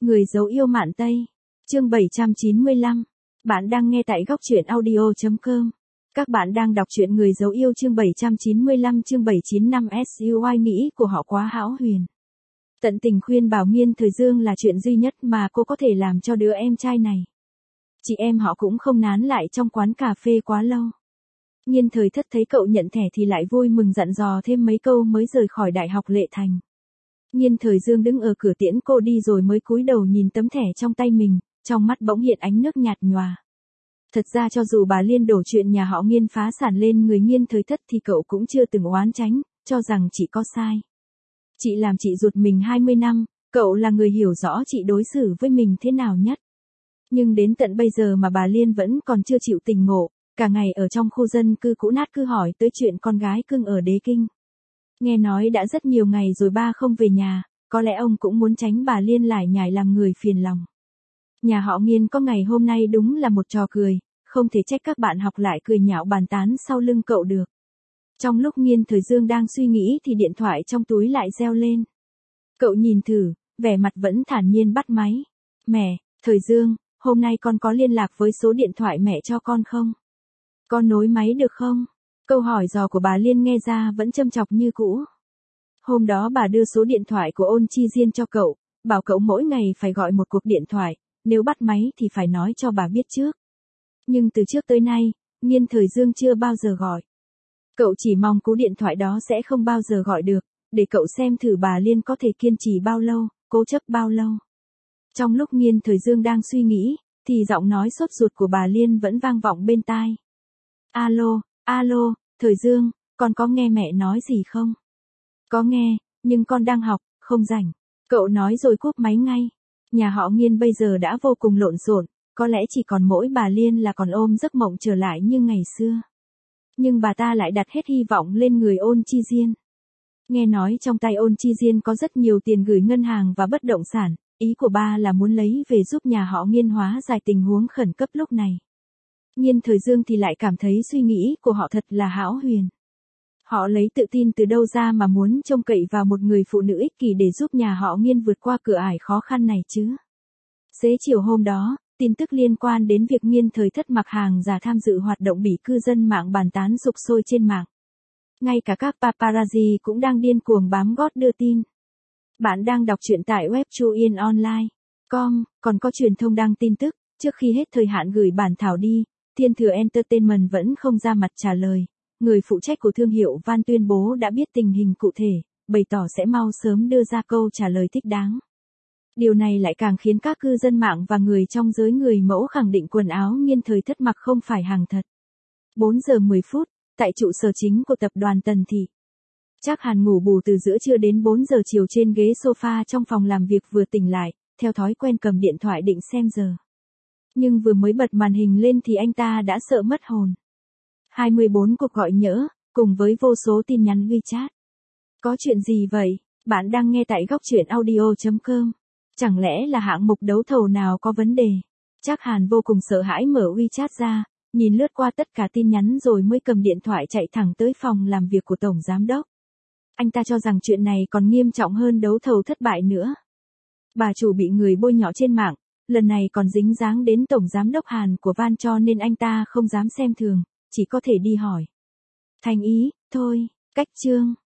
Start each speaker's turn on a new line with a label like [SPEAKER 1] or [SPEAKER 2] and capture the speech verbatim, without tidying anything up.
[SPEAKER 1] Người dấu yêu Mạn Tây. Chương bảy trăm chín mươi lăm. Bạn đang nghe tại góc truyện audio chấm com. Các bạn đang đọc truyện Người dấu yêu chương bảy trăm chín mươi lăm chương bảy trăm chín mươi lăm SUI nghĩ của họ quá hão huyền. Tận tình khuyên bảo Nghiên Thời Dương là chuyện duy nhất mà cô có thể làm cho đứa em trai này. Chị em họ cũng không nán lại trong quán cà phê quá lâu. Nghiên Thời Thất thấy cậu nhận thẻ thì lại vui mừng dặn dò thêm mấy câu mới rời khỏi Đại học Lệ Thành. Nghiên Thời Dương đứng ở cửa tiễn cô đi rồi mới cúi đầu nhìn tấm thẻ trong tay mình, trong mắt bỗng hiện ánh nước nhạt nhòa. Thật ra cho dù bà Liên đổ chuyện nhà họ Nghiên phá sản lên người Nghiên Thời Thất thì cậu cũng chưa từng oán tránh, cho rằng chị có sai. Chị làm chị ruột mình hai mươi năm, cậu là người hiểu rõ chị đối xử với mình thế nào nhất. Nhưng đến tận bây giờ mà bà Liên vẫn còn chưa chịu tỉnh ngộ, cả ngày ở trong khu dân cư cũ nát cứ hỏi tới chuyện con gái cưng ở Đế Kinh. Nghe nói đã rất nhiều ngày rồi ba không về nhà, có lẽ ông cũng muốn tránh bà Liên lải nhải làm người phiền lòng. Nhà họ Nghiên có ngày hôm nay đúng là một trò cười, không thể trách các bạn học lại cười nhạo bàn tán sau lưng cậu được. Trong lúc Nghiên Thời Dương đang suy nghĩ thì điện thoại trong túi lại reo lên. Cậu nhìn thử, vẻ mặt vẫn thản nhiên bắt máy. Mẹ, Thời Dương, hôm nay con có liên lạc với số điện thoại mẹ cho con không? Con nối máy được không? Câu hỏi dò của bà Liên nghe ra vẫn châm chọc như cũ. Hôm đó bà đưa số điện thoại của Ôn Chi Diên cho cậu, bảo cậu mỗi ngày phải gọi một cuộc điện thoại, nếu bắt máy thì phải nói cho bà biết trước. Nhưng từ trước tới nay, Nghiên Thời Dương chưa bao giờ gọi. Cậu chỉ mong cú điện thoại đó sẽ không bao giờ gọi được, để cậu xem thử bà Liên có thể kiên trì bao lâu, cố chấp bao lâu. Trong lúc Nghiên Thời Dương đang suy nghĩ, thì giọng nói sốt ruột của bà Liên vẫn vang vọng bên tai. Alo, alo, Thời Dương, con có nghe mẹ nói gì không? Có nghe, nhưng con đang học, không rảnh. Cậu nói rồi cúp máy ngay. Nhà họ Nghiên bây giờ đã vô cùng lộn xộn, có lẽ chỉ còn mỗi bà Liên là còn ôm giấc mộng trở lại như ngày xưa. Nhưng bà ta lại đặt hết hy vọng lên người Ôn Chi Diên. Nghe nói trong tay Ôn Chi Diên có rất nhiều tiền gửi ngân hàng và bất động sản, ý của ba là muốn lấy về giúp nhà họ Nghiên hóa giải tình huống khẩn cấp lúc này. Nghiên Thời Dương thì lại cảm thấy suy nghĩ của họ thật là hão huyền. Họ lấy tự tin từ đâu ra mà muốn trông cậy vào một người phụ nữ ích kỷ để giúp nhà họ Nghiên vượt qua cửa ải khó khăn này chứ. Xế chiều hôm đó, tin tức liên quan đến việc Nghiên Thời Thất mặc hàng giả tham dự hoạt động bị cư dân mạng bàn tán sục sôi trên mạng. Ngay cả các paparazzi cũng đang điên cuồng bám gót đưa tin. Bạn đang đọc truyện tại web chuyenonline chấm com, còn có truyền thông đăng tin tức, trước khi hết thời hạn gửi bản thảo đi, Thiên Thừa Entertainment vẫn không ra mặt trả lời. Người phụ trách của thương hiệu Van tuyên bố đã biết tình hình cụ thể, bày tỏ sẽ mau sớm đưa ra câu trả lời thích đáng. Điều này lại càng khiến các cư dân mạng và người trong giới người mẫu khẳng định quần áo Nghiên Thời Thất mặc không phải hàng thật. bốn giờ mười phút, tại trụ sở chính của tập đoàn Tần Thị. Trác Hàn ngủ bù từ giữa trưa đến bốn giờ chiều trên ghế sofa trong phòng làm việc vừa tỉnh lại, theo thói quen cầm điện thoại định xem giờ. Nhưng vừa mới bật màn hình lên thì anh ta đã sợ mất hồn. hai mươi bốn cuộc gọi nhỡ, cùng với vô số tin nhắn WeChat. Có chuyện gì vậy? Bạn đang nghe tại góc truyện audio chấm com. Chẳng lẽ là hạng mục đấu thầu nào có vấn đề? Trác Hàn vô cùng sợ hãi mở WeChat ra, nhìn lướt qua tất cả tin nhắn rồi mới cầm điện thoại chạy thẳng tới phòng làm việc của Tổng Giám Đốc. Anh ta cho rằng chuyện này còn nghiêm trọng hơn đấu thầu thất bại nữa. Bà chủ bị người bôi nhọ trên mạng, lần này còn dính dáng đến Tổng Giám Đốc Hàn của Van cho nên anh ta không dám xem thường, chỉ có thể đi hỏi. Thành ý, thôi, cách chương.